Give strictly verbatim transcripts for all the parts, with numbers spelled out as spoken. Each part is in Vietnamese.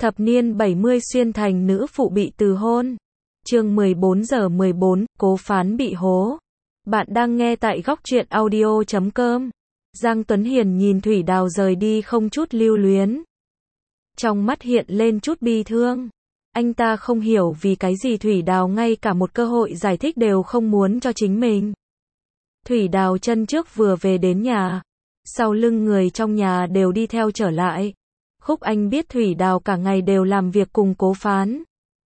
Thập niên bảy mươi xuyên thành nữ phụ bị từ hôn. Chương mười bốn giờ mười bốn, cố phán bị hố. Bạn đang nghe tại góc truyện audio chấm com. Giang Tuấn Hiền nhìn Thủy Đào rời đi không chút lưu luyến. Trong mắt hiện lên chút bi thương. Anh ta không hiểu vì cái gì Thủy Đào ngay cả một cơ hội giải thích đều không muốn cho chính mình. Thủy Đào chân trước vừa về đến nhà. Sau lưng người trong nhà đều đi theo trở lại. Khúc Anh biết Thủy Đào cả ngày đều làm việc cùng cố phán.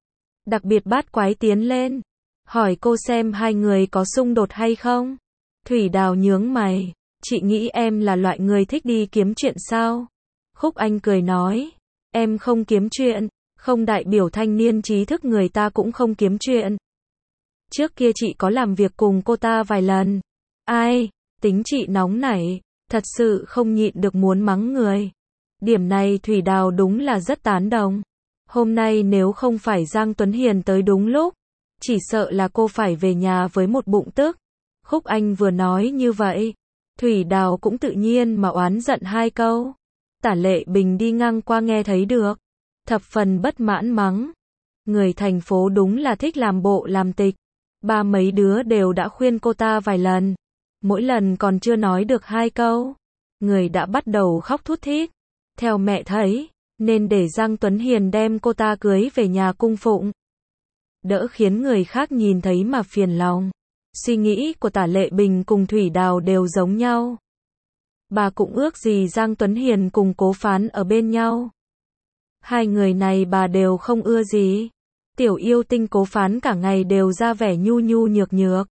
Đặc biệt bát quái tiến lên. Hỏi cô xem hai người có xung đột hay không. Thủy Đào nhướng mày. Chị nghĩ em là loại người thích đi kiếm chuyện sao? Khúc Anh cười nói. Em không kiếm chuyện. Không đại biểu thanh niên trí thức người ta cũng không kiếm chuyện. Trước kia chị có làm việc cùng cô ta vài lần. Ai? Tính chị nóng nảy. Thật sự không nhịn được muốn mắng người. Điểm này Thủy Đào đúng là rất tán đồng. Hôm nay nếu không phải Giang Tuấn Hiền tới đúng lúc, chỉ sợ là cô phải về nhà với một bụng tức. Khúc Anh vừa nói như vậy, Thủy Đào cũng tự nhiên mà oán giận hai câu. Tả Lệ Bình đi ngang qua nghe thấy được, thập phần bất mãn mắng. Người thành phố đúng là thích làm bộ làm tịch. Ba mấy đứa đều đã khuyên cô ta vài lần. Mỗi lần còn chưa nói được hai câu, người đã bắt đầu khóc thút thít. Theo mẹ thấy, nên để Giang Tuấn Hiền đem cô ta cưới về nhà cung phụng. Đỡ khiến người khác nhìn thấy mà phiền lòng. Suy nghĩ của Tả Lệ Bình cùng Thủy Đào đều giống nhau. Bà cũng ước gì Giang Tuấn Hiền cùng cố phán ở bên nhau. Hai người này bà đều không ưa gì. Tiểu yêu tinh cố phán cả ngày đều ra vẻ nhu nhu nhược nhược.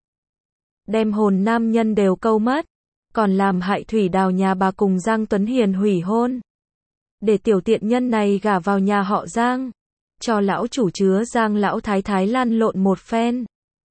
Đem hồn nam nhân đều câu mất. Còn làm hại Thủy Đào nhà bà cùng Giang Tuấn Hiền hủy hôn. Để tiểu tiện nhân này gả vào nhà họ Giang. Cho lão chủ chứa Giang lão thái thái lăn lộn một phen.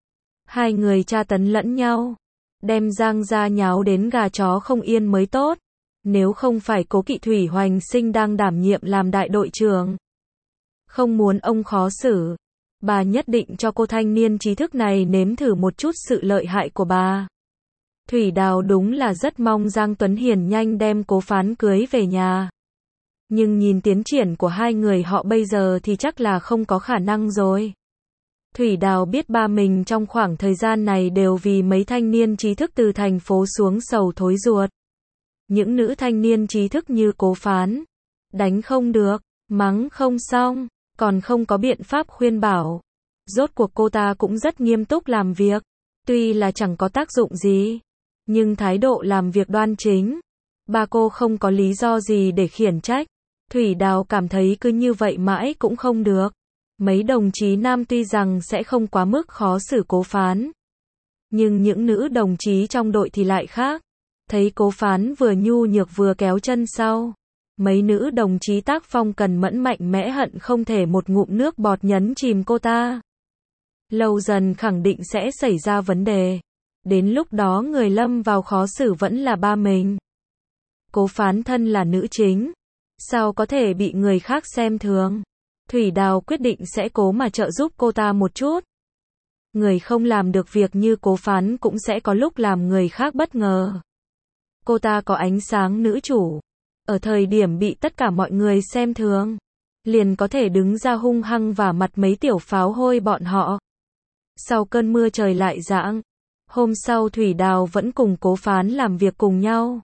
Hai người tra tấn lẫn nhau. Đem Giang ra nháo đến gà chó không yên mới tốt. Nếu không phải Cố Kỵ Thủy Hoành Sinh đang đảm nhiệm làm đại đội trưởng. Không muốn ông khó xử. Bà nhất định cho cô thanh niên trí thức này nếm thử một chút sự lợi hại của bà. Thủy Đào đúng là rất mong Giang Tuấn Hiền nhanh đem cố phán cưới về nhà. Nhưng nhìn tiến triển của hai người họ bây giờ thì chắc là không có khả năng rồi. Thủy Đào biết ba mình trong khoảng thời gian này đều vì mấy thanh niên trí thức từ thành phố xuống sầu thối ruột. Những nữ thanh niên trí thức như cố phán. Đánh không được, mắng không xong, còn không có biện pháp khuyên bảo. Rốt cuộc cô ta cũng rất nghiêm túc làm việc. Tuy là chẳng có tác dụng gì, nhưng thái độ làm việc đoan chính. Ba cô không có lý do gì để khiển trách. Thủy Đào cảm thấy cứ như vậy mãi cũng không được. Mấy đồng chí nam tuy rằng sẽ không quá mức khó xử cố phán. Nhưng những nữ đồng chí trong đội thì lại khác. Thấy cố phán vừa nhu nhược vừa kéo chân sau. Mấy nữ đồng chí tác phong cần mẫn mạnh mẽ hận không thể một ngụm nước bọt nhấn chìm cô ta. Lâu dần khẳng định sẽ xảy ra vấn đề. Đến lúc đó người lâm vào khó xử vẫn là ba mình. Cố phán thân là nữ chính. Sao có thể bị người khác xem thường? Thủy Đào quyết định sẽ cố mà trợ giúp cô ta một chút. Người không làm được việc như cố phán cũng sẽ có lúc làm người khác bất ngờ. Cô ta có ánh sáng nữ chủ. Ở thời điểm bị tất cả mọi người xem thường, liền có thể đứng ra hung hăng vả mặt mấy tiểu pháo hôi bọn họ. Sau cơn mưa trời lại giãng. Hôm sau Thủy Đào vẫn cùng cố phán làm việc cùng nhau.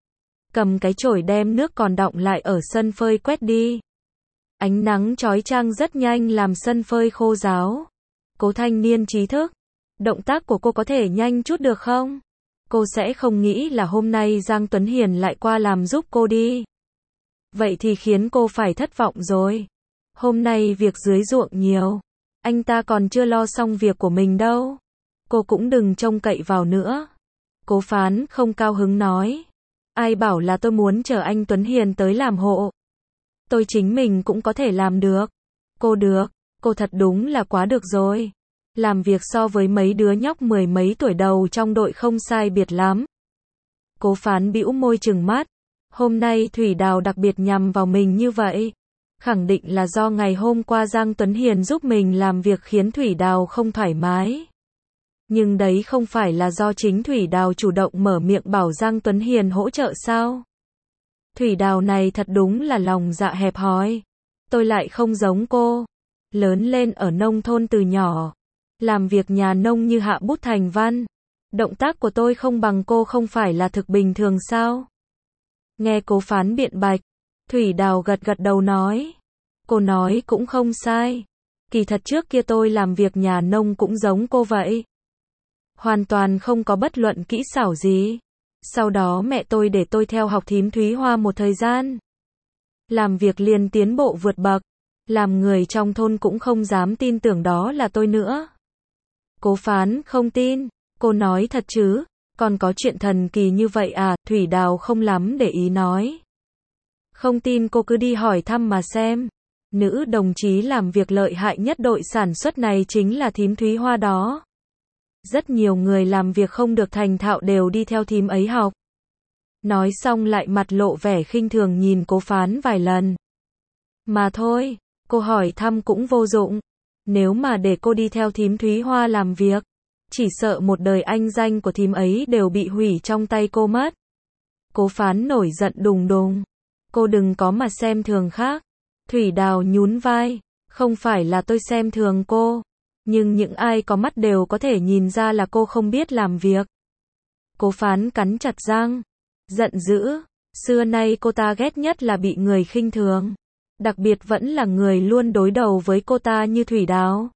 Cầm cái chổi đem nước còn đọng lại ở sân phơi quét đi. Ánh nắng chói chang rất nhanh làm sân phơi khô ráo. Cố thanh niên trí thức. Động tác của cô có thể nhanh chút được không? Cô sẽ không nghĩ là hôm nay Giang Tuấn Hiền lại qua làm giúp cô đi. Vậy thì khiến cô phải thất vọng rồi. Hôm nay việc dưới ruộng nhiều. Anh ta còn chưa lo xong việc của mình đâu. Cô cũng đừng trông cậy vào nữa. Cố phán không cao hứng nói. Ai bảo là tôi muốn chờ anh Tuấn Hiền tới làm hộ. Tôi chính mình cũng có thể làm được. Cô được, cô thật đúng là quá được rồi. Làm việc so với mấy đứa nhóc mười mấy tuổi đầu trong đội không sai biệt lắm. Cố phán bĩu môi trừng mắt. Hôm nay Thủy Đào đặc biệt nhằm vào mình như vậy. Khẳng định là do ngày hôm qua Giang Tuấn Hiền giúp mình làm việc khiến Thủy Đào không thoải mái. Nhưng đấy không phải là do chính Thủy Đào chủ động mở miệng bảo Giang Tuấn Hiền hỗ trợ sao? Thủy Đào này thật đúng là lòng dạ hẹp hòi. tôi lại không giống cô. Lớn lên ở nông thôn từ nhỏ. Làm việc nhà nông như hạ bút thành văn. Động tác của tôi không bằng cô không phải là thực bình thường sao? Nghe Cố Phán biện bạch, Thủy Đào gật gật đầu nói. Cô nói cũng không sai. Kỳ thật trước kia tôi làm việc nhà nông cũng giống cô vậy. Hoàn toàn không có bất luận kỹ xảo gì. Sau đó mẹ tôi để tôi theo học thím Thúy Hoa một thời gian. Làm việc liền tiến bộ vượt bậc. Làm người trong thôn cũng không dám tin tưởng đó là tôi nữa. Cố Phán không tin. Cô nói thật chứ? Còn có chuyện thần kỳ như vậy à? Thủy Đào không lắm để ý nói. Không tin cô cứ đi hỏi thăm mà xem. Nữ đồng chí làm việc lợi hại nhất đội sản xuất này chính là thím Thúy Hoa đó. Rất nhiều người làm việc không được thành thạo đều đi theo thím ấy học. Nói xong lại mặt lộ vẻ khinh thường nhìn Cố Phán vài lần. Mà thôi, cô hỏi thăm cũng vô dụng. Nếu mà để cô đi theo thím Thúy Hoa làm việc, chỉ sợ một đời anh danh của thím ấy đều bị hủy trong tay cô mất. Cố Phán nổi giận đùng đùng. Cô đừng có mà xem thường khác. Thủy Đào nhún vai. Không phải là tôi xem thường cô. Nhưng những ai có mắt đều có thể nhìn ra là cô không biết làm việc. Cố Phán cắn chặt răng. Giận dữ. Xưa nay cô ta ghét nhất là bị người khinh thường. Đặc biệt vẫn là người luôn đối đầu với cô ta như Thủy Đào.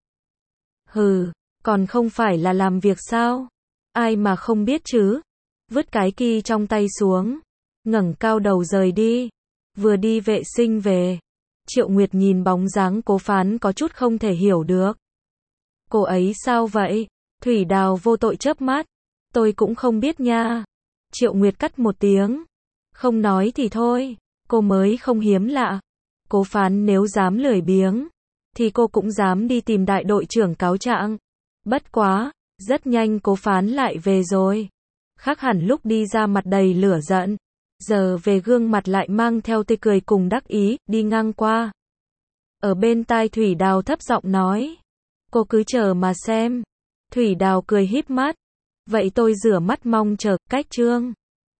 Hừ, còn không phải là làm việc sao? Ai mà không biết chứ? Vứt cái ki trong tay xuống. Ngẩng cao đầu rời đi. Vừa đi vệ sinh về. Triệu Nguyệt nhìn bóng dáng Cố Phán có chút không thể hiểu được. Cô ấy sao vậy? Thủy Đào vô tội chớp mắt. Tôi cũng không biết nha. Triệu Nguyệt cắt một tiếng. Không nói thì thôi. Cô mới không hiếm lạ. Cố Phán nếu dám lười biếng, thì cô cũng dám đi tìm đại đội trưởng cáo trạng. Bất quá, rất nhanh Cố Phán lại về rồi. Khác hẳn lúc đi ra mặt đầy lửa giận. Giờ về gương mặt lại mang theo tươi cười cùng đắc ý, đi ngang qua. Ở bên tai Thủy Đào thấp giọng nói. Cô cứ chờ mà xem. Thủy Đào cười híp mắt. Vậy tôi rửa mắt mong chờ, cách trương.